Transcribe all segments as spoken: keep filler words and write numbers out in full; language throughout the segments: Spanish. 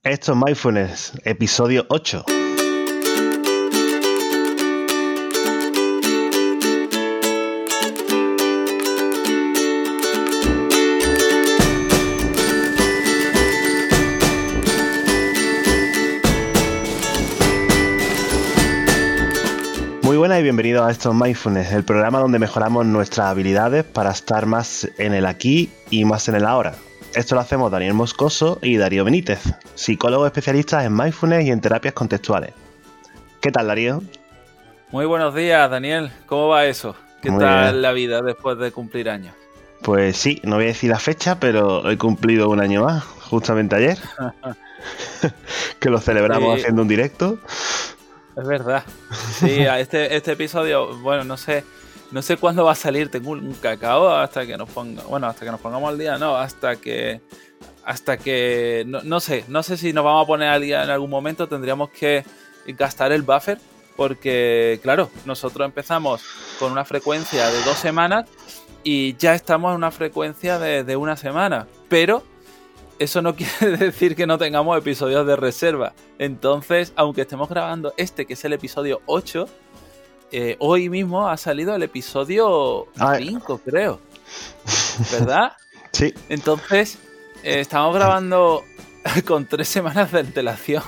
Esto es Mindfulness, episodio ocho. Muy buenas y bienvenidos a Esto es Mindfulness, el programa donde mejoramos nuestras habilidades para estar más en el aquí y más en el ahora. Esto lo hacemos Daniel Moscoso y Darío Benítez, psicólogos especialistas en mindfulness y en terapias contextuales. ¿Qué tal, Darío? Muy buenos días, Daniel. ¿Cómo va eso? ¿Qué Muy tal bien. la vida después de cumplir años? Pues sí, no voy a decir la fecha, pero he cumplido un año más, justamente ayer, que lo celebramos Sí, haciendo un directo. es verdad. Sí, a este, este episodio, bueno, no sé, no sé cuándo va a salir. Tengo un cacao hasta que nos ponga, bueno, hasta que nos pongamos al día, no, hasta que, hasta que, no, no sé, no sé si nos vamos a poner al día en algún momento. Tendríamos que gastar el buffer porque, claro, nosotros empezamos con una frecuencia de dos semanas y ya estamos en una frecuencia de, de una semana, pero eso no quiere decir que no tengamos episodios de reserva. Entonces, aunque estemos grabando este, que es el episodio ocho, eh, hoy mismo ha salido el episodio Ay. cinco, creo. ¿Verdad? Sí. Entonces, eh, estamos grabando con tres semanas de antelación.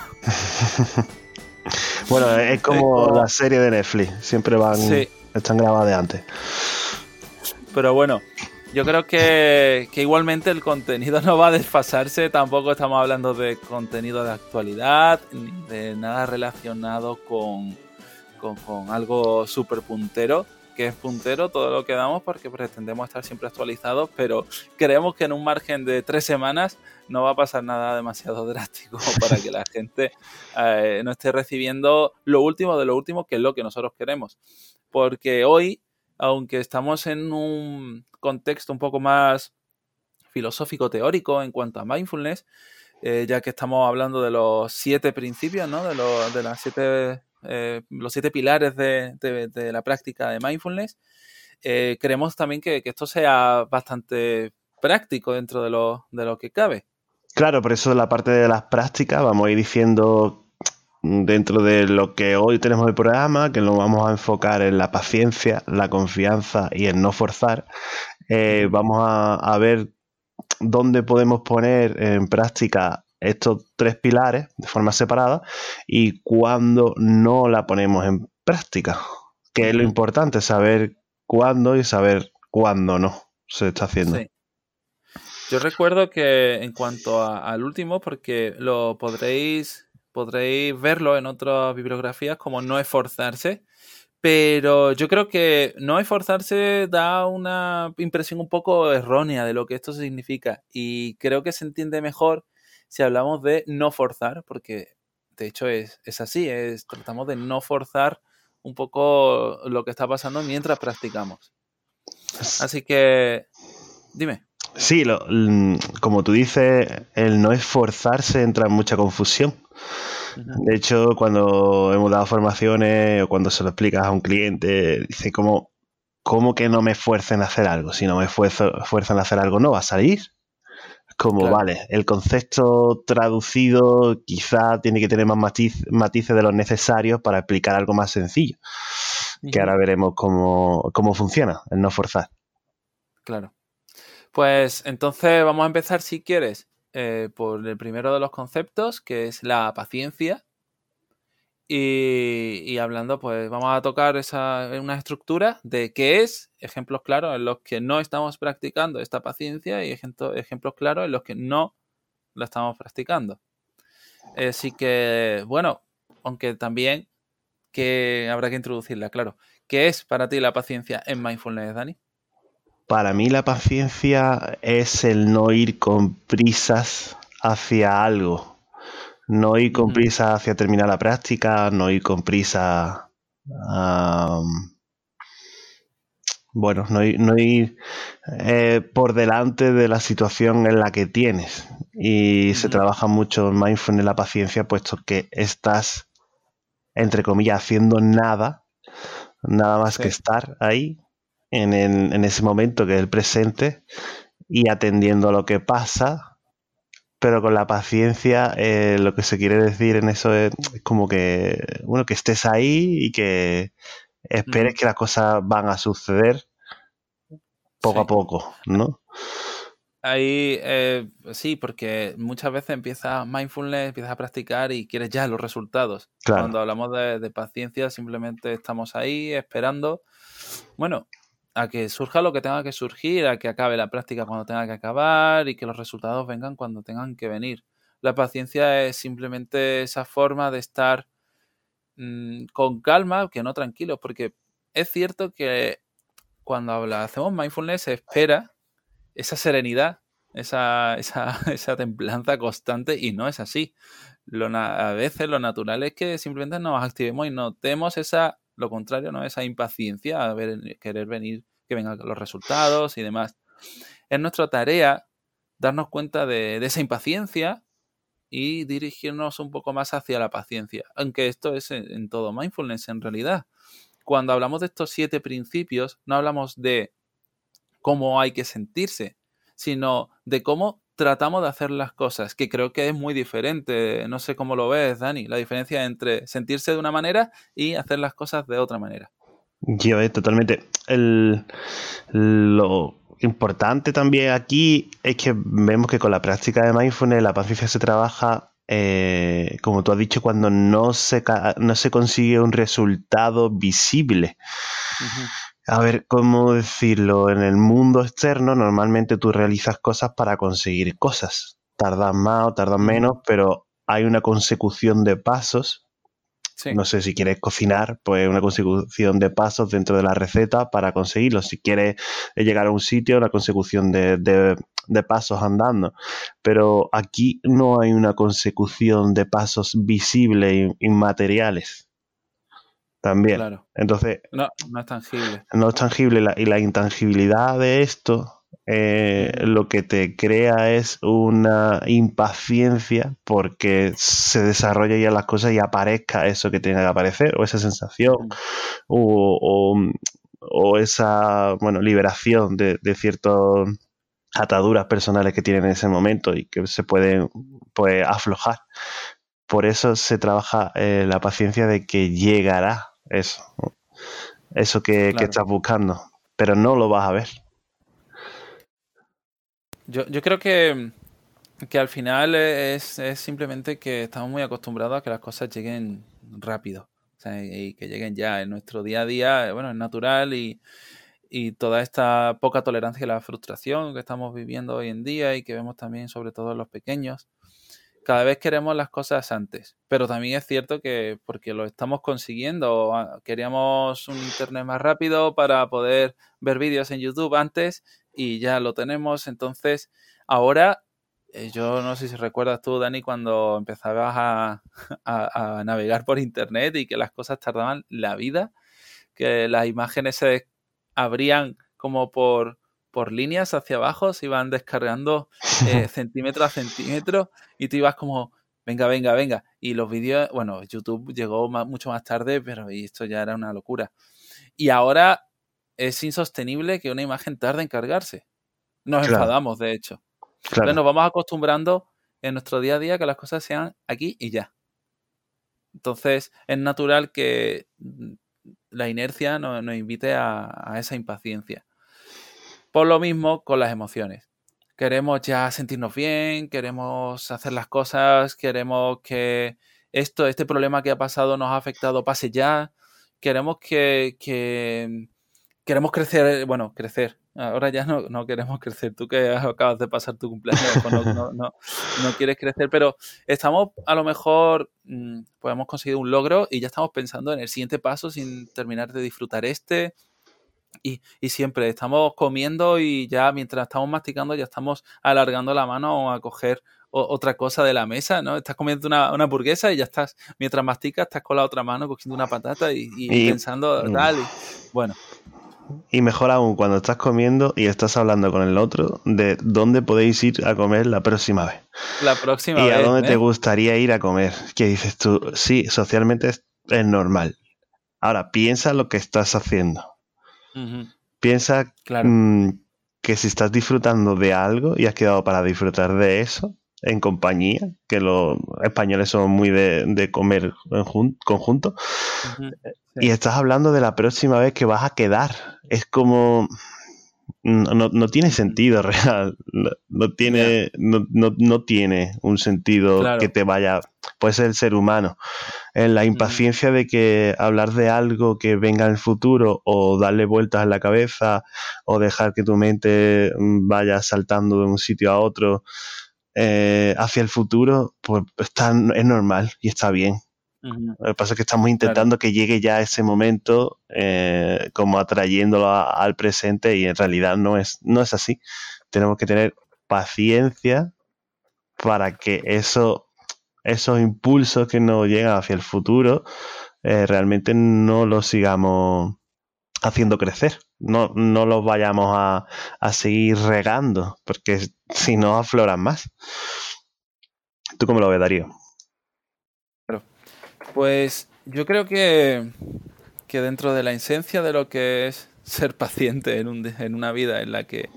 Bueno, es como como... la serie de Netflix, siempre van, Sí. están grabadas de antes. Pero bueno, yo creo que, que igualmente el contenido no va a desfasarse. Tampoco estamos hablando de contenido de actualidad, ni de nada relacionado con, con, con algo súper puntero, que es puntero todo lo que damos porque pretendemos estar siempre actualizados, pero creemos que en un margen de tres semanas no va a pasar nada demasiado drástico para que la gente eh, no esté recibiendo lo último de lo último, que es lo que nosotros queremos. Porque hoy, aunque estamos en un contexto un poco más filosófico-teórico en cuanto a mindfulness, eh, ya que estamos hablando de los siete principios, ¿no? De, lo, de las siete, eh, los siete pilares de, de, de la práctica de mindfulness, eh, queremos también que, que esto sea bastante práctico dentro de lo, de lo que cabe. Claro, por eso la parte de las prácticas vamos a ir diciendo dentro de lo que hoy tenemos el programa, que nos vamos a enfocar en la paciencia, la confianza y en no forzar. Eh, Uh-huh. vamos a, a ver dónde podemos poner en práctica estos tres pilares de forma separada y cuándo no la ponemos en práctica, que uh-huh. es lo importante, saber cuándo y saber cuándo no se está haciendo. Sí. Yo recuerdo que en cuanto a, al último, porque lo podréis, podréis verlo en otras bibliografías como no esforzarse, pero yo creo que no esforzarse da una impresión un poco errónea de lo que esto significa y creo que se entiende mejor si hablamos de no forzar, porque de hecho es, es así, es, tratamos de no forzar un poco lo que está pasando mientras practicamos. Así que, dime. Sí, lo, como tú dices, el no esforzarse entra en mucha confusión. Uh-huh. De hecho, cuando hemos dado formaciones o cuando se lo explicas a un cliente, dice, ¿cómo, cómo que no me esfuercen a hacer algo? Si no me esfuerzo, esfuerzan a hacer algo, no va a salir. Como, claro. Vale, el concepto traducido quizá tiene que tener más matiz, matices de los necesarios para explicar algo más sencillo. Uh-huh. Que ahora veremos cómo, cómo funciona el no forzar. Claro. Pues entonces vamos a empezar, si quieres, eh, por el primero de los conceptos, que es la paciencia. Y, y hablando, pues vamos a tocar esa, una estructura de qué es, ejemplos claros en los que no estamos practicando esta paciencia y ejemplo, ejemplos claros en los que no la estamos practicando. Así que, bueno, aunque también que habrá que introducirla, claro. ¿Qué es para ti la paciencia en mindfulness, Dani? Para mí la paciencia es el no ir con prisas hacia algo. No ir con uh-huh. prisa hacia terminar la práctica, no ir con prisa... Um, bueno, no ir, no ir eh, por delante de la situación en la que tienes. Y uh-huh. se trabaja mucho en mindfulness la paciencia, puesto que estás, entre comillas, haciendo nada, nada más sí. que estar ahí, en, el, en ese momento que es el presente, y atendiendo a lo que pasa, pero con la paciencia eh, lo que se quiere decir en eso es como que, bueno, que estés ahí y que esperes Ujú. que las cosas van a suceder poco a Sí. poco, ¿no? Ahí, eh, sí, porque muchas veces empiezas mindfulness, empiezas a practicar y quieres ya los resultados. Claro, Cuando hablamos de, de paciencia, simplemente estamos ahí esperando, bueno, a que surja lo que tenga que surgir, a que acabe la práctica cuando tenga que acabar y que los resultados vengan cuando tengan que venir. La paciencia es simplemente esa forma de estar mm, con calma, que no tranquilos, porque es cierto que cuando habla, hacemos mindfulness se espera esa serenidad, esa, esa, esa templanza constante y no es así. Lo na- a veces lo natural es que simplemente nos activemos y notemos esa, lo contrario, ¿no? Esa impaciencia a ver, querer venir, que vengan los resultados y demás. Es nuestra tarea darnos cuenta de, de esa impaciencia y dirigirnos un poco más hacia la paciencia, aunque esto es en, en todo mindfulness en realidad. Cuando hablamos de estos siete principios, no hablamos de cómo hay que sentirse, sino de cómo tratamos de hacer las cosas, que creo que es muy diferente. No sé cómo lo ves, Dani, la diferencia entre sentirse de una manera y hacer las cosas de otra manera. yo eh, totalmente. El, lo importante también aquí es que vemos que con la práctica de mindfulness la paciencia se trabaja, eh, como tú has dicho, cuando no se, ca- no se consigue un resultado visible. Ujú, A ver, ¿cómo decirlo? En el mundo externo normalmente tú realizas cosas para conseguir cosas. Tardas más o tardas ujú. menos, pero hay una consecución de pasos. Sí, No sé, si quieres cocinar, pues una consecución de pasos dentro de la receta para conseguirlo. Si quieres llegar a un sitio, una consecución de, de- de pasos andando. Pero aquí no hay una consecución de pasos visibles, in- inmateriales también. claro. Entonces, No, no es tangible. no es tangible la- y la intangibilidad de esto, eh, Ujú, lo que te crea es una impaciencia porque se desarrolla ya las cosas y aparezca eso que tenga que aparecer, o esa sensación, ujú. o, o- o esa, bueno, liberación de, de ciertas ataduras personales que tienen en ese momento y que se pueden, pues, aflojar. Por eso se trabaja eh, la paciencia de que llegará eso, ¿no? Eso que, que Claro. estás buscando, pero no lo vas a ver. Yo, yo creo que, que al final es, es simplemente que estamos muy acostumbrados a que las cosas lleguen rápido. O sea, y que lleguen ya en nuestro día a día, eh, bueno, es natural y, y toda esta poca tolerancia a la frustración que estamos viviendo hoy en día y que vemos también sobre todo en los pequeños. Cada vez queremos las cosas antes, pero también es cierto que porque lo estamos consiguiendo, ah, queríamos un internet más rápido para poder ver vídeos en YouTube antes y ya lo tenemos, entonces ahora eh, yo no sé si recuerdas tú, Dani, cuando empezabas a, a, a navegar por internet y que las cosas tardaban la vida, que las imágenes se abrían como por, por líneas hacia abajo, se iban descargando eh, centímetro a centímetro y tú ibas como, venga, venga, venga. Y los vídeos, bueno, YouTube llegó más, mucho más tarde, pero y esto ya era una locura. Y ahora es insostenible que una imagen tarde en cargarse. Nos Claro, enfadamos, de hecho. Entonces claro, nos vamos acostumbrando en nuestro día a día que las cosas sean aquí y ya. Entonces es natural que mm, la inercia nos, nos invite a, a esa impaciencia. Por lo mismo con las emociones. Queremos ya sentirnos bien, queremos hacer las cosas, queremos que esto, este problema que ha pasado nos ha afectado pase ya, queremos que, que queremos crecer, bueno, crecer. Ahora ya no, no queremos crecer. Tú que acabas de pasar tu cumpleaños, a lo mejor no, no, no, no quieres crecer, pero estamos a lo mejor, mmm, pues hemos conseguido un logro y ya estamos pensando en el siguiente paso sin terminar de disfrutar este. Y, y siempre estamos comiendo y ya mientras estamos masticando ya estamos alargando la mano a coger o, otra cosa de la mesa, ¿no? Estás comiendo una, una hamburguesa y ya estás, mientras masticas, estás con la otra mano cogiendo una patata y, y y, pensando tal. Y, bueno, y mejor aún cuando estás comiendo y estás hablando con el otro de dónde podéis ir a comer la próxima vez la próxima y a vez, dónde te ¿eh? gustaría ir a comer. Que dices tú, sí, socialmente es, es normal. Ahora, piensa lo que estás haciendo. Ujú, Piensa claro. mmm, que si estás disfrutando de algo y has quedado para disfrutar de eso, en compañía, que los españoles son muy de, de comer en jun- conjunto, Ujú, y sí, estás hablando de la próxima vez que vas a quedar. Es como... No, no, no tiene ujú, sentido real. No, no ya, tiene, no, no, no tiene un sentido que claro. te vaya. Puede ser el ser humano. En la Ujú, impaciencia de que hablar de algo que venga en el futuro o darle vueltas en la cabeza o dejar que tu mente mm, vaya saltando de un sitio a otro eh, hacia el futuro, pues está, es normal y está bien. ujú, Lo que pasa es que estamos claro. intentando que llegue ya ese momento, eh, como atrayéndolo a- al presente, y en realidad no es, no es así. Tenemos que tener paciencia para que eso, esos impulsos que nos llegan hacia el futuro eh, realmente no los sigamos haciendo crecer. No, no los vayamos a, a seguir regando, porque si no afloran más. ¿Tú cómo lo ves, Darío? Pues yo creo que, que dentro de la esencia de lo que es ser paciente en, un, en una vida en la que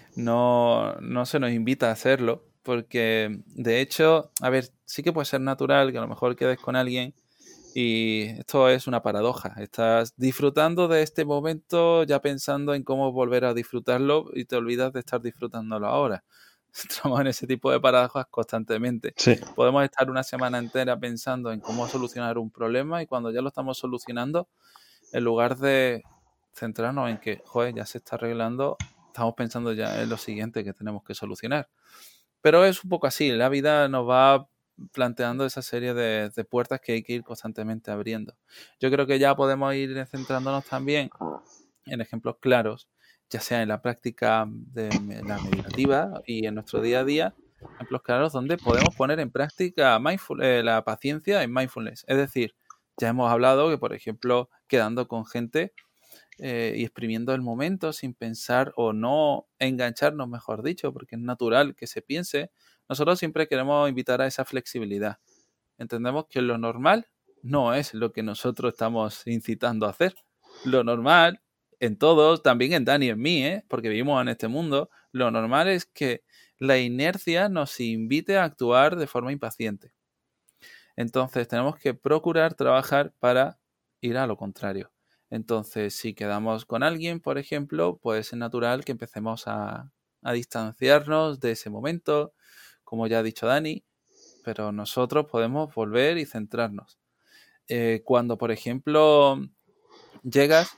no, no se nos invita a hacerlo, porque de hecho, a ver, sí que puede ser natural que a lo mejor quedes con alguien y esto es una paradoja. Estás disfrutando de este momento ya pensando en cómo volver a disfrutarlo y te olvidas de estar disfrutándolo ahora. Estamos en ese tipo de paradojas constantemente. Sí, Podemos estar una semana entera pensando en cómo solucionar un problema y cuando ya lo estamos solucionando, en lugar de centrarnos en que, joder, ya se está arreglando, estamos pensando ya en lo siguiente que tenemos que solucionar. Pero es un poco así, la vida nos va planteando esa serie de, de puertas que hay que ir constantemente abriendo. Yo creo que ya podemos ir centrándonos también en ejemplos claros, ya sea en la práctica de me- la meditativa y en nuestro día a día, ejemplos claros donde podemos poner en práctica mindful- eh, la paciencia en mindfulness. Es decir, ya hemos hablado que, por ejemplo, quedando con gente eh, y exprimiendo el momento sin pensar o no engancharnos, mejor dicho, porque es natural que se piense, nosotros siempre queremos invitar a esa flexibilidad. Entendemos que lo normal no es lo que nosotros estamos incitando a hacer. Lo normal, en todos, también en Dani y en mí, ¿eh? Porque vivimos en este mundo, lo normal es que la inercia nos invite a actuar de forma impaciente. Entonces tenemos que procurar trabajar para ir a lo contrario. Entonces, si quedamos con alguien, por ejemplo, pues es natural que empecemos a, a distanciarnos de ese momento, como ya ha dicho Dani, pero nosotros podemos volver y centrarnos. Eh, cuando, por ejemplo, llegas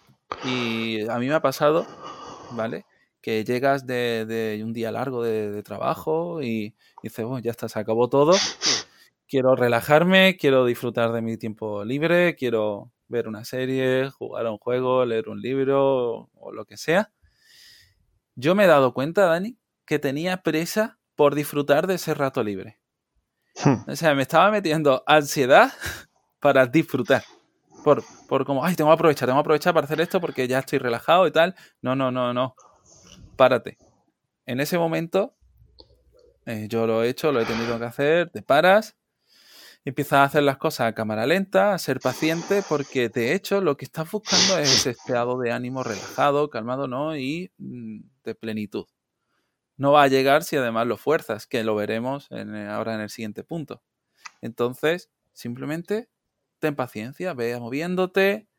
y a mí me ha pasado, ¿vale? Que llegas de, de un día largo de, de trabajo y dices, bueno, ya está, se acabó todo, quiero relajarme, quiero disfrutar de mi tiempo libre, quiero ver una serie, jugar a un juego, leer un libro o lo que sea. Yo me he dado cuenta, Dani, que tenía presa por disfrutar de ese rato libre. O sea, me estaba metiendo ansiedad para disfrutar. Por, por como, ay, tengo que aprovechar, tengo que aprovechar para hacer esto porque ya estoy relajado y tal. No, no, no, no. Párate. En ese momento, eh, yo lo he hecho, lo he tenido que hacer, te paras, empiezas a hacer las cosas a cámara lenta, a ser paciente, porque de hecho lo que estás buscando es ese estado de ánimo relajado, calmado, ¿no? Y mm, de plenitud. No va a llegar si además lo fuerzas, que lo veremos en, ahora en el siguiente punto. Entonces, simplemente ten paciencia, ve moviéndote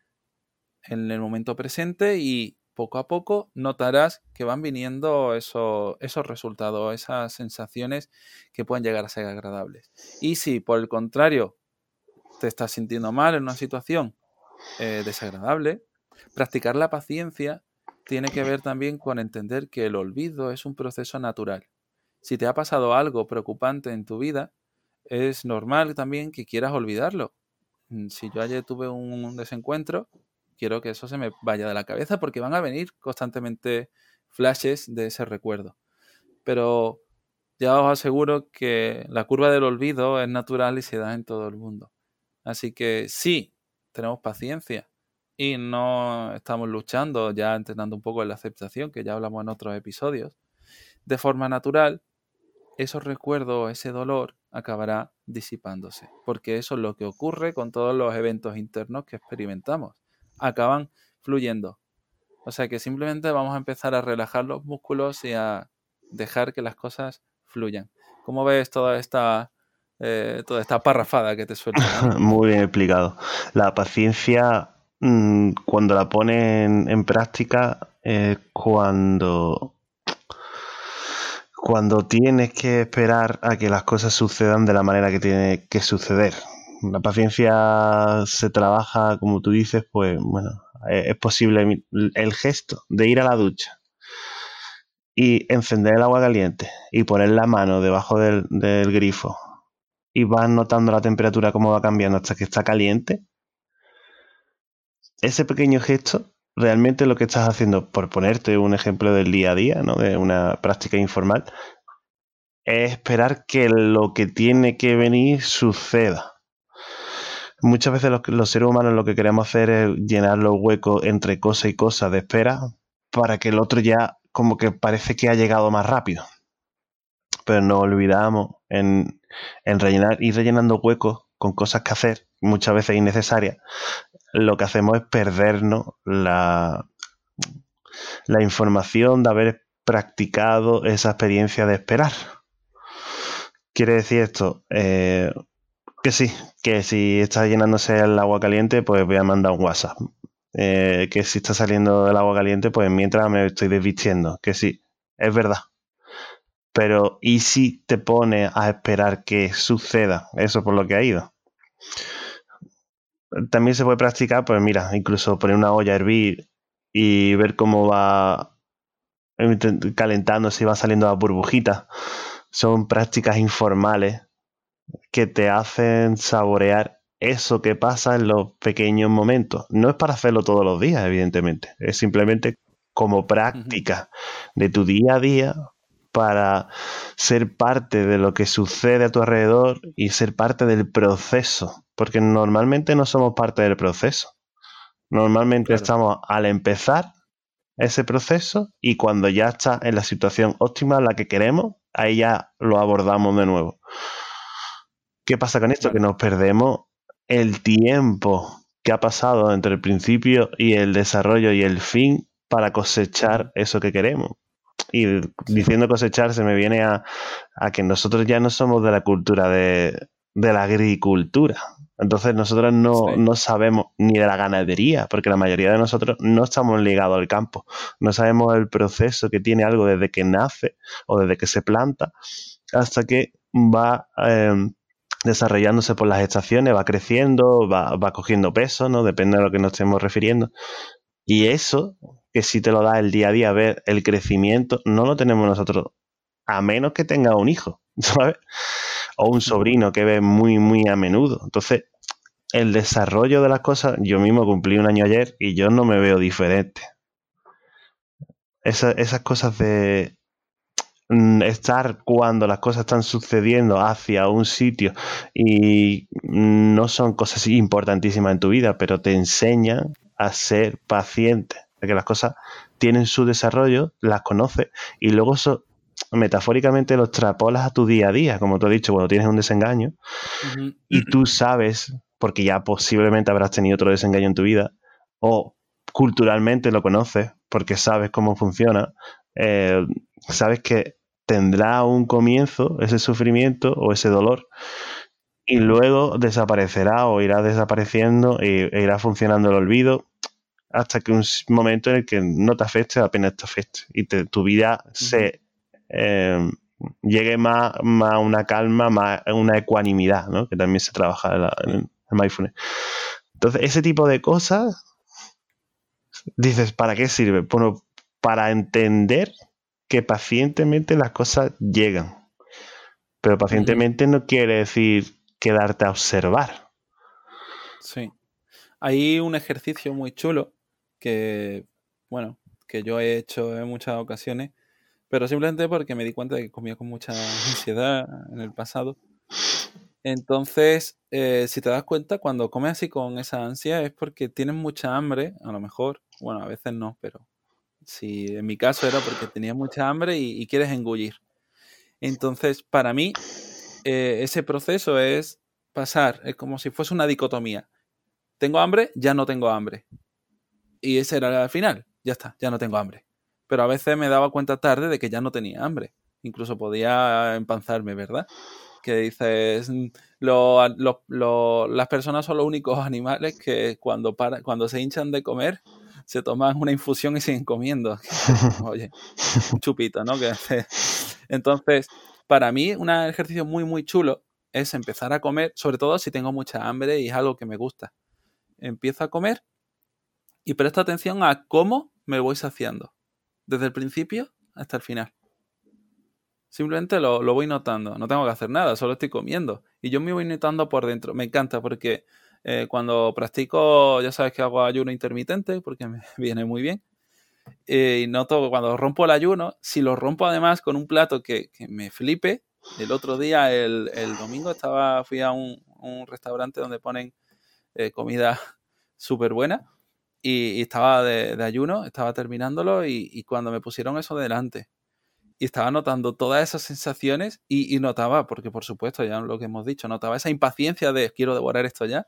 en el momento presente y poco a poco notarás que van viniendo esos, esos resultados, esas sensaciones que pueden llegar a ser agradables. Y si por el contrario te estás sintiendo mal en una situación eh, desagradable, practicar la paciencia tiene que ver también con entender que el olvido es un proceso natural. Si te ha pasado algo preocupante en tu vida, es normal también que quieras olvidarlo. Mm, Si yo ayer tuve un desencuentro, quiero que eso se me vaya de la cabeza porque van a venir constantemente flashes de ese recuerdo. Pero ya os aseguro que la curva del olvido es natural y se da en todo el mundo. Así que sí, tenemos paciencia y no estamos luchando, ya entrenando un poco en la aceptación, que ya hablamos en otros episodios. De forma natural, esos recuerdos, ese dolor acabará disipándose, porque eso es lo que ocurre con todos los eventos internos que experimentamos. Acaban fluyendo. O sea que simplemente vamos a empezar a relajar los músculos y a dejar que las cosas fluyan. ¿Cómo ves toda esta, eh, toda esta parrafada que te suelto? Muy bien explicado. La paciencia, mmm, cuando la pones en, en práctica, es cuando, cuando tienes que esperar a que las cosas sucedan de la manera que tiene que suceder. La paciencia se trabaja, como tú dices, pues bueno, es, es posible el gesto de ir a la ducha y encender el agua caliente y poner la mano debajo del, del grifo y vas notando la temperatura cómo va cambiando hasta que está caliente. Ese pequeño gesto, realmente lo que estás haciendo, por ponerte un ejemplo del día a día, ¿no? De una práctica informal, es esperar que lo que tiene que venir suceda. Muchas veces los, los seres humanos lo que queremos hacer es llenar los huecos entre cosa y cosa de espera para que el otro ya como que parece que ha llegado más rápido. Pero nos olvidamos en, en rellenar, ir rellenando huecos con cosas que hacer, muchas veces innecesarias. Lo que hacemos es perdernos la, la información de haber practicado esa experiencia de esperar. Quiere decir esto, eh, que sí, que si está llenándose el agua caliente, pues voy a mandar un WhatsApp. Eh, que si está saliendo el agua caliente, pues mientras me estoy desvistiendo. Que sí, es verdad. Pero ¿y si te pones a esperar que suceda eso por lo que ha ido? También se puede practicar, pues mira, incluso poner una olla a hervir y ver cómo va calentándose y va saliendo las burbujitas. Son prácticas informales que te hacen saborear eso que pasa en los pequeños momentos. No es para hacerlo todos los días, evidentemente. Es simplemente como práctica de tu día a día para ser parte de lo que sucede a tu alrededor y ser parte del proceso. Porque normalmente no somos parte del proceso. Normalmente claro. Estamos al empezar ese proceso y cuando ya está en la situación óptima, la que queremos, ahí ya lo abordamos de nuevo. ¿Qué pasa con esto? Claro. Que nos perdemos el tiempo que ha pasado entre el principio y el desarrollo y el fin para cosechar eso que queremos. Y sí. Diciendo cosechar se me viene a, a que nosotros ya no somos de la cultura de, de la agricultura. Entonces nosotros no, sí. no sabemos ni de la ganadería, porque la mayoría de nosotros no estamos ligados al campo. No sabemos el proceso que tiene algo desde que nace o desde que se planta hasta que va eh, desarrollándose por las estaciones, va creciendo, va, va cogiendo peso, ¿no? Depende de lo que nos estemos refiriendo. Y eso, que sí te lo da el día a día, ver el crecimiento, no lo tenemos nosotros, a menos que tenga un hijo, ¿sabes? O un sobrino que ve muy, muy a menudo. Entonces, el desarrollo de las cosas, yo mismo cumplí un año ayer y yo no me veo diferente. Esa, esas cosas de estar cuando las cosas están sucediendo hacia un sitio y no son cosas importantísimas en tu vida, pero te enseñan a ser paciente, a que las cosas tienen su desarrollo, las conoces y luego eso metafóricamente lo extrapolas a tu día a día, como tú has dicho, cuando tienes un desengaño uh-huh. y tú sabes, porque ya posiblemente habrás tenido otro desengaño en tu vida, o culturalmente lo conoces, porque sabes cómo funciona, eh, sabes que tendrá un comienzo ese sufrimiento o ese dolor y luego desaparecerá o irá desapareciendo e irá funcionando el olvido hasta que un momento en el que no te afecte, apenas te afecte y te, tu vida uh-huh. se eh, llegue más, más a una calma, más a una ecuanimidad, ¿no? Que también se trabaja en, la, en el mindfulness. Entonces, ese tipo de cosas, dices, ¿para qué sirve? Bueno, para entender que pacientemente las cosas llegan. Pero pacientemente uh-huh. no quiere decir quedarte a observar. Sí. Hay un ejercicio muy chulo que, bueno, que yo he hecho en muchas ocasiones, pero simplemente porque me di cuenta de que comía con mucha ansiedad en el pasado. Entonces, eh, si te das cuenta, cuando comes así con esa ansia es porque tienes mucha hambre, a lo mejor, bueno, a veces no, pero si en mi caso era porque tenía mucha hambre y, y quieres engullir. Entonces, para mí, eh, ese proceso es pasar, es como si fuese una dicotomía. Tengo hambre, ya no tengo hambre. Y ese era el final, ya está, ya no tengo hambre. Pero a veces me daba cuenta tarde de que ya no tenía hambre. incluso podía empanzarme, ¿verdad? Que dices, lo, lo, lo, las personas son los únicos animales que cuando, para, cuando se hinchan de comer, se toman una infusión y siguen comiendo. Oye, un chupito, ¿no? Que, entonces, para mí, un ejercicio muy, muy chulo es empezar a comer, sobre todo si tengo mucha hambre y es algo que me gusta. Empiezo a comer y presto atención a cómo me voy saciando, desde el principio hasta el final. Simplemente lo, lo voy notando, no tengo que hacer nada, solo estoy comiendo. Y yo me voy notando por dentro. Me encanta porque eh, cuando practico, ya sabes que hago ayuno intermitente, porque me viene muy bien. Eh, y noto cuando rompo el ayuno, si lo rompo además con un plato que, que me flipe. El otro día, el, el domingo, estaba fui a un, un restaurante donde ponen eh, comida súper buena. Y, y estaba de, de ayuno, estaba terminándolo y, y cuando me pusieron eso delante y estaba notando todas esas sensaciones y, y notaba, porque por supuesto ya lo que hemos dicho, notaba esa impaciencia de quiero devorar esto ya.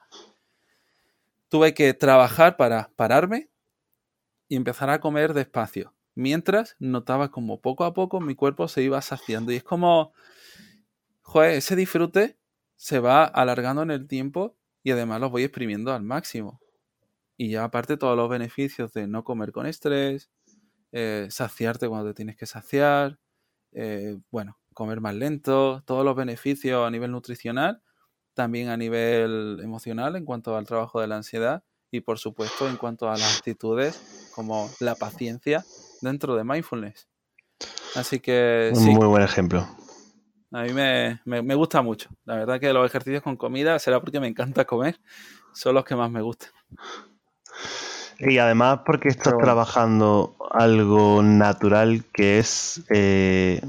Tuve que trabajar para pararme y empezar a comer despacio, mientras notaba como poco a poco mi cuerpo se iba saciando y es como, joder, ese disfrute se va alargando en el tiempo y además lo voy exprimiendo al máximo. Y ya aparte todos los beneficios de no comer con estrés, eh, saciarte cuando te tienes que saciar, eh, bueno, comer más lento, todos los beneficios a nivel nutricional, también a nivel emocional en cuanto al trabajo de la ansiedad y por supuesto en cuanto a las actitudes como la paciencia dentro de mindfulness. Así que Un sí, muy buen ejemplo. a mí me, me, me gusta mucho. La verdad que los ejercicios con comida, será porque me encanta comer, son los que más me gustan. Y además porque estás Pero bueno. trabajando algo natural que es eh,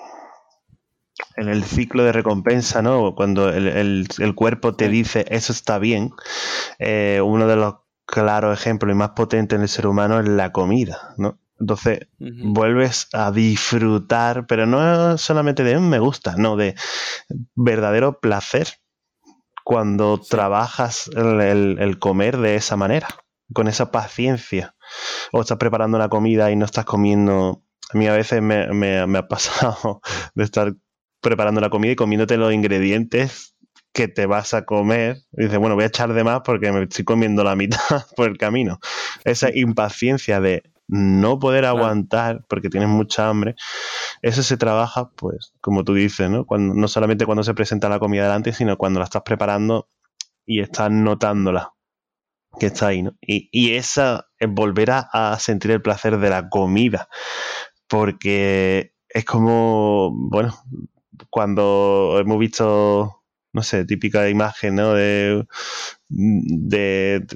en el ciclo de recompensa, ¿no? Cuando el, el, el cuerpo te Sí. dice eso está bien, eh, uno de los claros ejemplos y más potentes en el ser humano es la comida, ¿no? Entonces Uh-huh. vuelves a disfrutar, pero no solamente de me gusta, no, de verdadero placer cuando Sí. trabajas el, el, el comer de esa manera, con esa paciencia. O estás preparando una comida y no estás comiendo. A mí a veces me, me, me ha pasado de estar preparando la comida y comiéndote los ingredientes que te vas a comer. Y dices, bueno, voy a echar de más porque me estoy comiendo la mitad por el camino. Esa impaciencia de no poder Claro. aguantar porque tienes mucha hambre, eso se trabaja, pues, como tú dices, ¿no? Cuando, no solamente cuando se presenta la comida delante, sino cuando la estás preparando y estás notándola que está ahí, ¿no? Y, y esa es volver a, a sentir el placer de la comida, porque es como, bueno, cuando hemos visto, no sé, típica imagen, ¿no? De, de,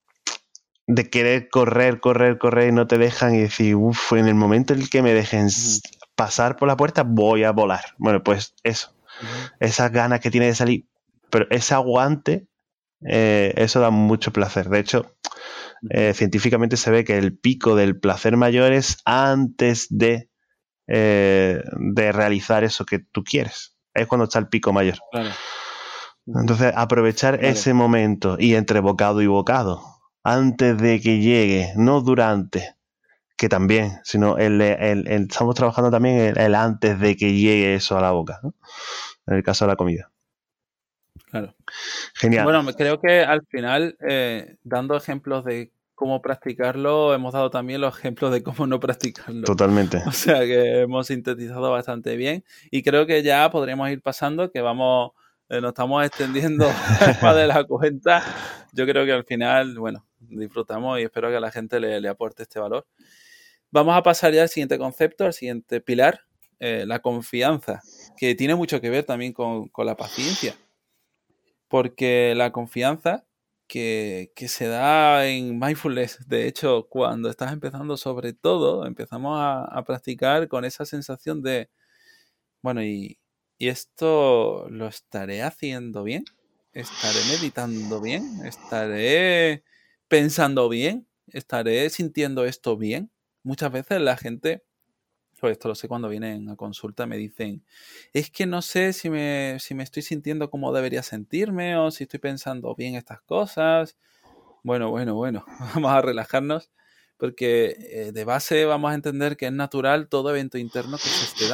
de querer correr, correr, correr y no te dejan y decir, uff, en el momento en el que me dejen Uh-huh. pasar por la puerta voy a volar. Bueno, pues eso, Uh-huh. esas ganas que tiene de salir, pero ese aguante, eh, eso da mucho placer. De hecho, Eh, científicamente se ve que el pico del placer mayor es antes de, eh, de realizar eso que tú quieres. Es cuando está el pico mayor. Claro. Entonces, aprovechar Vale. ese momento y entre bocado y bocado, antes de que llegue, no durante, que también, sino el, el, el- estamos trabajando también el, el antes de que llegue eso a la boca, ¿no? En el caso de la comida. Claro. Genial. Bueno, me- creo que al final, eh, dando ejemplos de cómo practicarlo, hemos dado también los ejemplos de cómo no practicarlo. Totalmente. O sea que hemos sintetizado bastante bien y creo que ya podríamos ir pasando, que vamos, eh, nos estamos extendiendo más de la cuenta. Yo creo que al final, bueno, disfrutamos y espero que a la gente le, le aporte este valor. Vamos a pasar ya al siguiente concepto, al siguiente pilar, eh, la confianza, que tiene mucho que ver también con, con la paciencia. Porque la confianza que, que se da en mindfulness, de hecho, cuando estás empezando sobre todo, empezamos a, a practicar con esa sensación de, bueno, y, y esto lo estaré haciendo bien, estaré meditando bien, estaré pensando bien, estaré sintiendo esto bien. Muchas veces la gente, pues esto lo sé cuando vienen a consulta, me dicen, es que no sé si me, si me estoy sintiendo como debería sentirme o si estoy pensando bien estas cosas. Bueno, bueno, bueno, vamos a relajarnos porque eh, de base vamos a entender que es natural todo evento interno que se esté dando.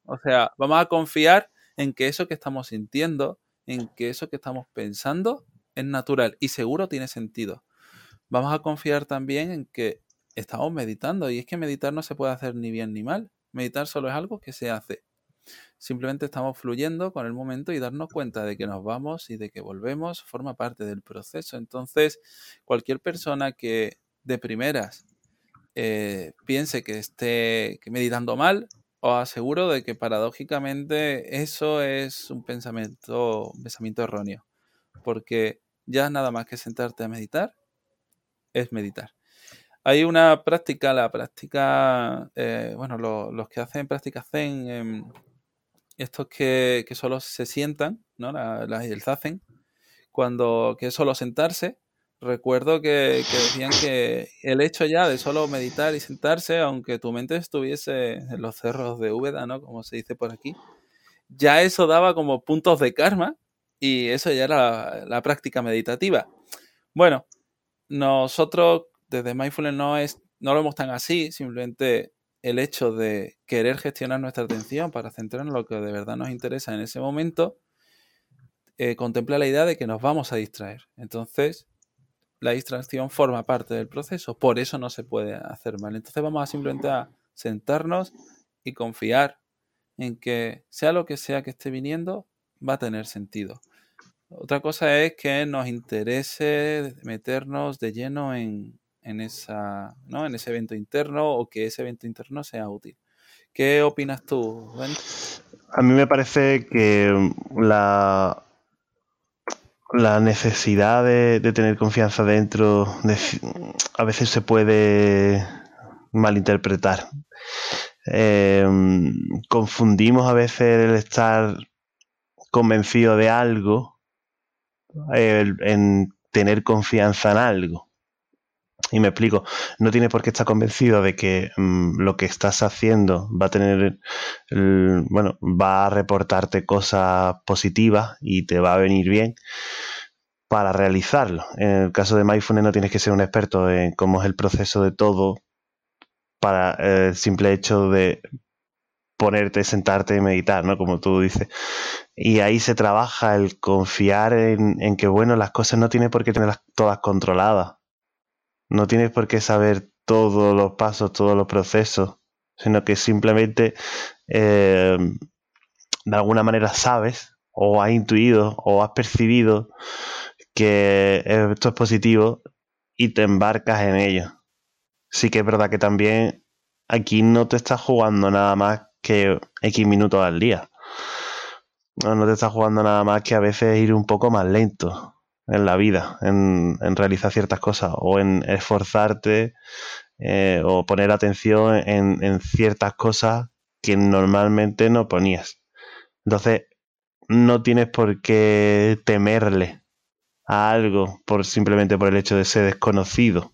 O sea, vamos a confiar en que eso que estamos sintiendo, en que eso que estamos pensando es natural y seguro tiene sentido. Vamos a confiar también en que estamos meditando, y es que meditar no se puede hacer ni bien ni mal. Meditar solo es algo que se hace. Simplemente estamos fluyendo con el momento, y darnos cuenta de que nos vamos y de que volvemos forma parte del proceso. Entonces, cualquier persona que de primeras eh, piense que esté meditando mal, os aseguro de que paradójicamente eso es un pensamiento, un pensamiento erróneo, porque ya nada más que sentarte a meditar es meditar. Hay una práctica, la práctica, eh, bueno, lo, los que hacen práctica Zen, eh, estos que, que solo se sientan, ¿no? La, la, el Zazen, cuando que es solo sentarse. Recuerdo que, que decían que el hecho ya de solo meditar y sentarse, aunque tu mente estuviese en los cerros de Úbeda, ¿no? Como se dice por aquí, ya eso daba como puntos de karma, y eso ya era la, la práctica meditativa. Bueno, nosotros desde Mindfulness no, es, no lo vemos tan así, simplemente el hecho de querer gestionar nuestra atención para centrarnos en lo que de verdad nos interesa en ese momento, eh, contempla la idea de que nos vamos a distraer. Entonces, la distracción forma parte del proceso, por eso no se puede hacer mal. Entonces vamos a simplemente a sentarnos y confiar en que sea lo que sea que esté viniendo, va a tener sentido. Otra cosa es que nos interese meternos de lleno en, en, esa, ¿no? en ese evento interno, o que ese evento interno sea útil. ¿Qué opinas tú, Dani? A mí me parece que la, la necesidad de, de tener confianza dentro de, a veces se puede malinterpretar. Eh, confundimos a veces el estar convencido de algo, el, en tener confianza en algo. Y me explico, no tienes por qué estar convencido de que mmm, lo que estás haciendo va a tener, el, bueno, va a reportarte cosas positivas y te va a venir bien para realizarlo. En el caso de Mindfulness no tienes que ser un experto en cómo es el proceso de todo para el simple hecho de ponerte, sentarte y meditar, ¿no? Como tú dices. Y ahí se trabaja el confiar en, en que, bueno, las cosas no tienes por qué tenerlas todas controladas. No tienes por qué saber todos los pasos, todos los procesos, sino que simplemente eh, de alguna manera sabes, o has intuido, o has percibido que esto es positivo y te embarcas en ello. Sí que es verdad que también aquí no te estás jugando nada más que X minutos al día. No, no te estás jugando nada más que a veces ir un poco más lento en la vida, en, en realizar ciertas cosas, o en esforzarte eh, o poner atención en, en ciertas cosas que normalmente no ponías. Entonces, no tienes por qué temerle a algo por simplemente por el hecho de ser desconocido.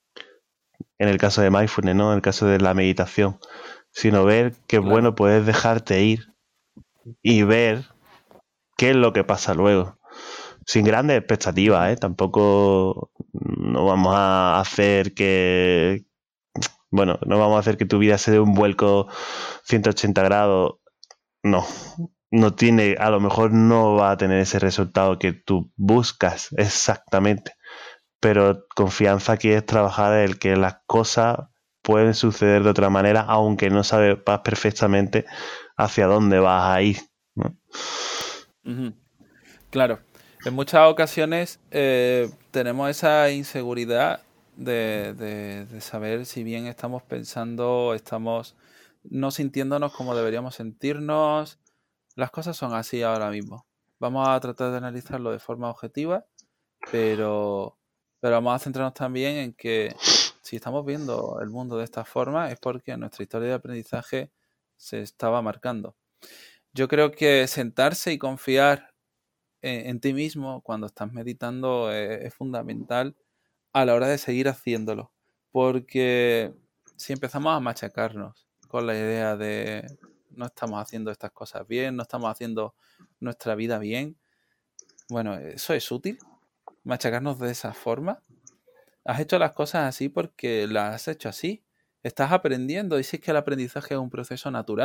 En el caso de Mindfulness, ¿no? En el caso de la meditación. Sino ver que, Claro. bueno, puedes dejarte ir y ver qué es lo que pasa luego. Sin grandes expectativas, ¿eh? Tampoco no vamos a hacer que... Bueno, no vamos a hacer que tu vida se dé un vuelco ciento ochenta grados. No. No tiene... A lo mejor no va a tener ese resultado que tú buscas exactamente. Pero confianza aquí es trabajar el que las cosas pueden suceder de otra manera, aunque no sabes perfectamente hacia dónde vas a ir, ¿no? Uh-huh. Claro. En muchas ocasiones eh, tenemos esa inseguridad de, de, de saber si bien estamos pensando, estamos no sintiéndonos como deberíamos sentirnos. Las cosas son así ahora mismo. Vamos a tratar de analizarlo de forma objetiva, pero, pero vamos a centrarnos también en que si estamos viendo el mundo de esta forma es porque nuestra historia de aprendizaje se estaba marcando. Yo creo que sentarse y confiar en, en ti mismo cuando estás meditando es, es fundamental a la hora de seguir haciéndolo, porque si empezamos a machacarnos con la idea de no estamos haciendo estas cosas bien, no estamos haciendo nuestra vida bien, bueno, ¿eso es útil? ¿Machacarnos de esa forma? Has hecho las cosas así porque las has hecho así. Estás aprendiendo, y si es que el aprendizaje es un proceso natural.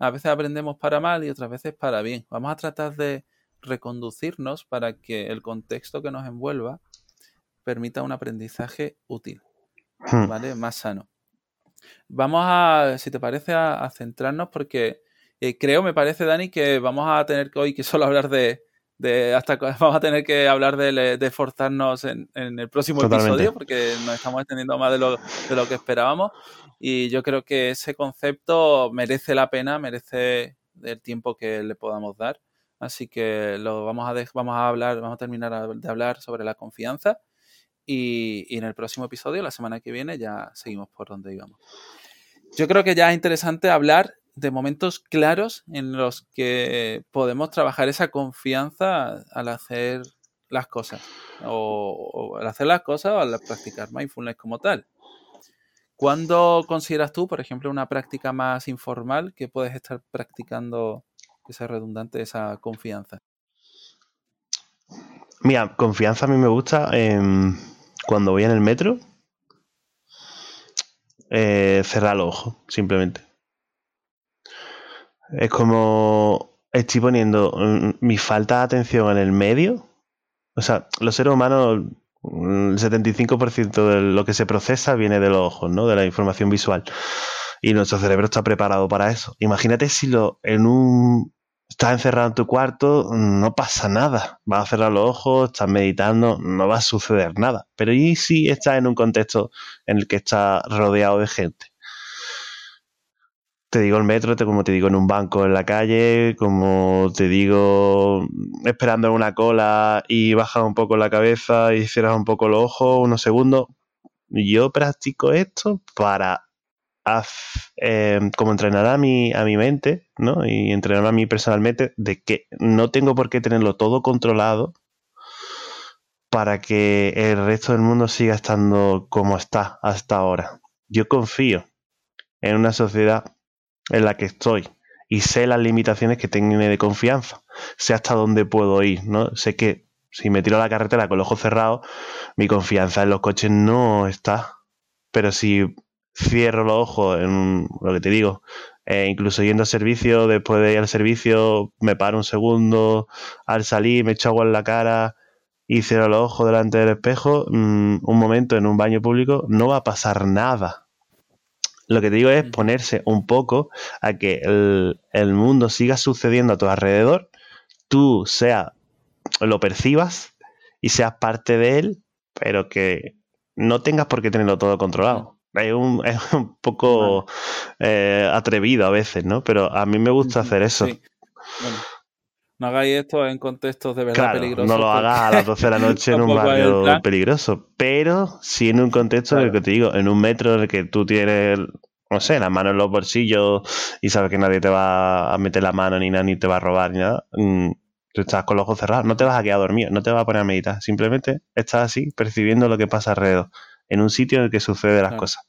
A veces aprendemos para mal y otras veces para bien. Vamos a tratar de reconducirnos para que el contexto que nos envuelva permita un aprendizaje útil, ¿vale? Más sano. Vamos a, si te parece, a, a centrarnos porque eh, creo, me parece, Dani, que vamos a tener que hoy que solo hablar de, de hasta vamos a tener que hablar de, de forzarnos en, en el próximo Totalmente. episodio porque nos estamos extendiendo más de lo, de lo que esperábamos y yo creo que ese concepto merece la pena, merece el tiempo que le podamos dar. Así que lo vamos a, de, vamos a hablar, vamos a terminar de hablar sobre la confianza y, y en el próximo episodio, la semana que viene, ya seguimos por donde íbamos. Yo creo que ya es interesante hablar de momentos claros en los que podemos trabajar esa confianza al hacer las cosas o, o al hacer las cosas o al practicar mindfulness como tal. ¿Cuándo consideras tú, por ejemplo, una práctica más informal que puedes estar practicando, que sea redundante, esa confianza? Mira, confianza a mí me gusta eh, cuando voy en el metro, eh, cerrar los ojos, simplemente. Es como estoy poniendo mi falta de atención en el medio. O sea, los seres humanos, el setenta y cinco por ciento de lo que se procesa viene de los ojos, ¿no? De la información visual. Y nuestro cerebro está preparado para eso. Imagínate si lo en un estás encerrado en tu cuarto, no pasa nada. Vas a cerrar los ojos, estás meditando, no va a suceder nada. Pero ¿y si estás en un contexto en el que estás rodeado de gente? Te digo el metro, te, como te digo en un banco en la calle, como te digo esperando en una cola y bajas un poco la cabeza y cierras un poco los ojos unos segundos. Yo practico esto para eh, como entrenar a mi, a mi mente, ¿no? Y entrenar a mí personalmente de que no tengo por qué tenerlo todo controlado para que el resto del mundo siga estando como está hasta ahora. Yo confío en una sociedad en la que estoy y sé las limitaciones que tengo de confianza, sé hasta dónde puedo ir, ¿no? Sé que si me tiro a la carretera con los ojos cerrados, mi confianza en los coches no está, pero si cierro los ojos en lo que te digo, eh, incluso yendo al servicio, después de ir al servicio me paro un segundo, al salir me echo agua en la cara y cierro los ojos delante del espejo, mmm, un momento en un baño público, no va a pasar nada. Lo que te digo es ponerse un poco a que el, el mundo siga sucediendo a tu alrededor, tú sea, lo percibas y seas parte de él, pero que no tengas por qué tenerlo todo controlado. Es un, es un poco vale. eh, atrevido a veces, ¿no? Pero a mí me gusta uh-huh. hacer eso. Sí. Bueno, no hagáis esto en contextos de verdad claro, peligrosos. No lo hagas a las doce de la noche en un barrio peligroso, pero sí en un contexto claro. en el que te digo, en un metro en el que tú tienes, no sé, las manos en los bolsillos y sabes que nadie te va a meter la mano ni nada, ni te va a robar ni nada. Mm, tú estás con los ojos cerrados, no te vas a quedar dormido, no te vas a poner a meditar, simplemente estás así percibiendo lo que pasa alrededor, en un sitio en el que suceden las claro. cosas.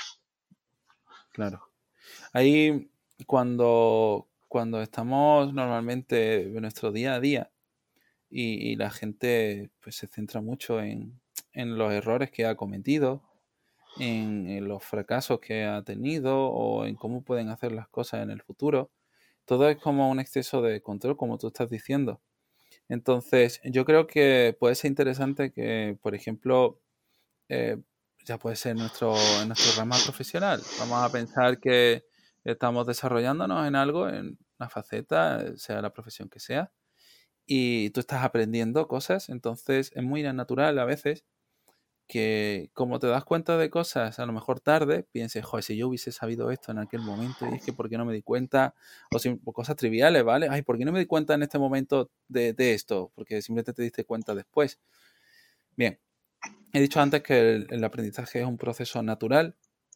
Claro. Ahí cuando, cuando estamos normalmente en nuestro día a día y, y la gente pues se centra mucho en, en los errores que ha cometido, en, en los fracasos que ha tenido o en cómo pueden hacer las cosas en el futuro, todo es como un exceso de control, como tú estás diciendo. Entonces, yo creo que puede ser interesante que, por ejemplo, eh, ya puede ser nuestro, en nuestro rama profesional. Vamos a pensar que estamos desarrollándonos en algo, en una faceta, sea la profesión que sea, y tú estás aprendiendo cosas, entonces es muy natural a veces que como te das cuenta de cosas a lo mejor tarde, pienses, joder, si yo hubiese sabido esto en aquel momento, y es que ¿por qué no me di cuenta? O, si, o cosas triviales, ¿vale? Ay, ¿por qué no me di cuenta en este momento de, de esto? Porque simplemente te diste cuenta después. Bien, he dicho antes que el, el aprendizaje es un proceso natural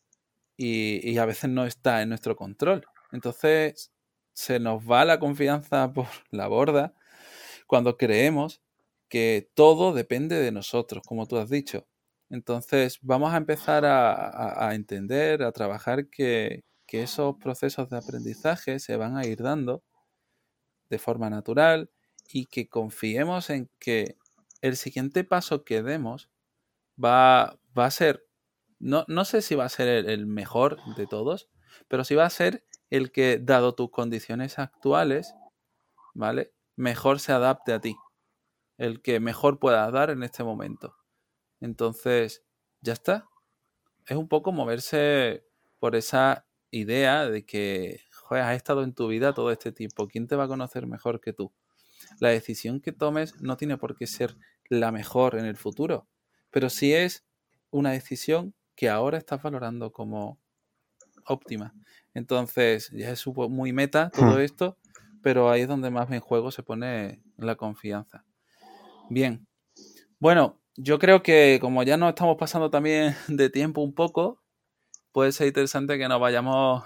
y, y a veces no está en nuestro control. Entonces se nos va la confianza por la borda cuando creemos que todo depende de nosotros, como tú has dicho. Entonces vamos a empezar a, a, a entender, a trabajar que, que esos procesos de aprendizaje se van a ir dando de forma natural y que confiemos en que el siguiente paso que demos va, va a ser, no, no sé si va a ser el, el mejor de todos, pero sí va a ser el que, dado tus condiciones actuales, ¿vale?, mejor se adapte a ti, el que mejor puedas dar en este momento. Entonces, ya está. Es un poco moverse por esa idea de que, joder, has estado en tu vida todo este tiempo. ¿Quién te va a conocer mejor que tú? La decisión que tomes no tiene por qué ser la mejor en el futuro, pero sí es una decisión que ahora estás valorando como óptima. Entonces, ya es muy meta todo esto, pero ahí es donde más en juego se pone la confianza. Bien. Bueno, yo creo que como ya nos estamos pasando también de tiempo un poco, puede ser interesante que nos vayamos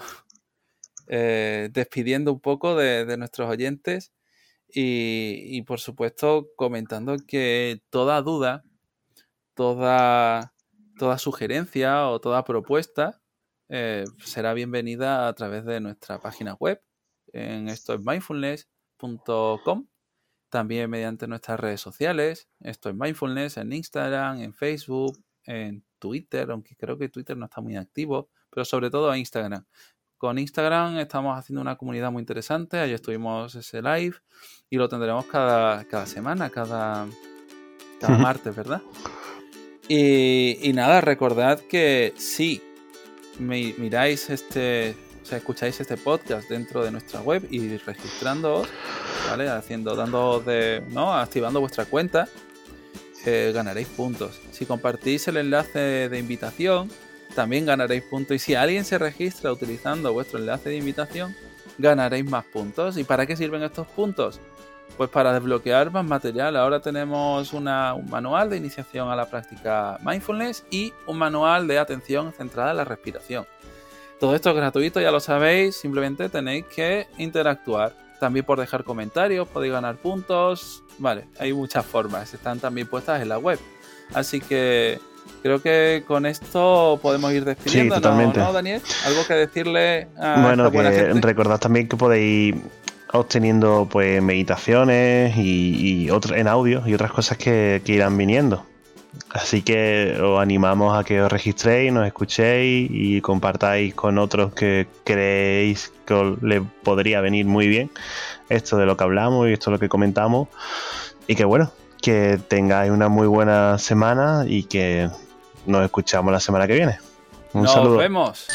eh, despidiendo un poco de, de nuestros oyentes y, y, por supuesto, comentando que toda duda, toda, toda sugerencia o toda propuesta eh, será bienvenida a través de nuestra página web en esto es mindfulness punto com. También mediante nuestras redes sociales, esto es Mindfulness, en Instagram, en Facebook, en Twitter, aunque creo que Twitter no está muy activo, pero sobre todo en Instagram. Con Instagram estamos haciendo una comunidad muy interesante, ayer estuvimos ese live y lo tendremos cada, cada semana, cada, cada martes, ¿verdad? Y, y nada, recordad que si mi, miráis este... O sea, escucháis este podcast dentro de nuestra web y registrándoos, ¿vale? Haciendo, dando de, ¿no? Activando vuestra cuenta, eh, ganaréis puntos. Si compartís el enlace de invitación, también ganaréis puntos. Y si alguien se registra utilizando vuestro enlace de invitación, ganaréis más puntos. ¿Y para qué sirven estos puntos? Pues para desbloquear más material. Ahora tenemos una, un manual de iniciación a la práctica mindfulness y un manual de atención centrada en la respiración. Todo esto es gratuito, ya lo sabéis, simplemente tenéis que interactuar. También por dejar comentarios, podéis ganar puntos. Vale, hay muchas formas, están también puestas en la web. Así que creo que con esto podemos ir despidiendo, sí, totalmente. ¿no, ¿no, Daniel? ¿Algo que decirle a Bueno, esta buena que gente? recordad también que podéis obteniendo pues meditaciones y, y otro, en audio y otras cosas que, que irán viniendo. Así que os animamos a que os registréis, nos escuchéis y compartáis con otros que creéis que os le podría venir muy bien esto de lo que hablamos y esto de lo que comentamos. Y que bueno, que tengáis una muy buena semana y que nos escuchamos la semana que viene. Un Nos saludo. vemos.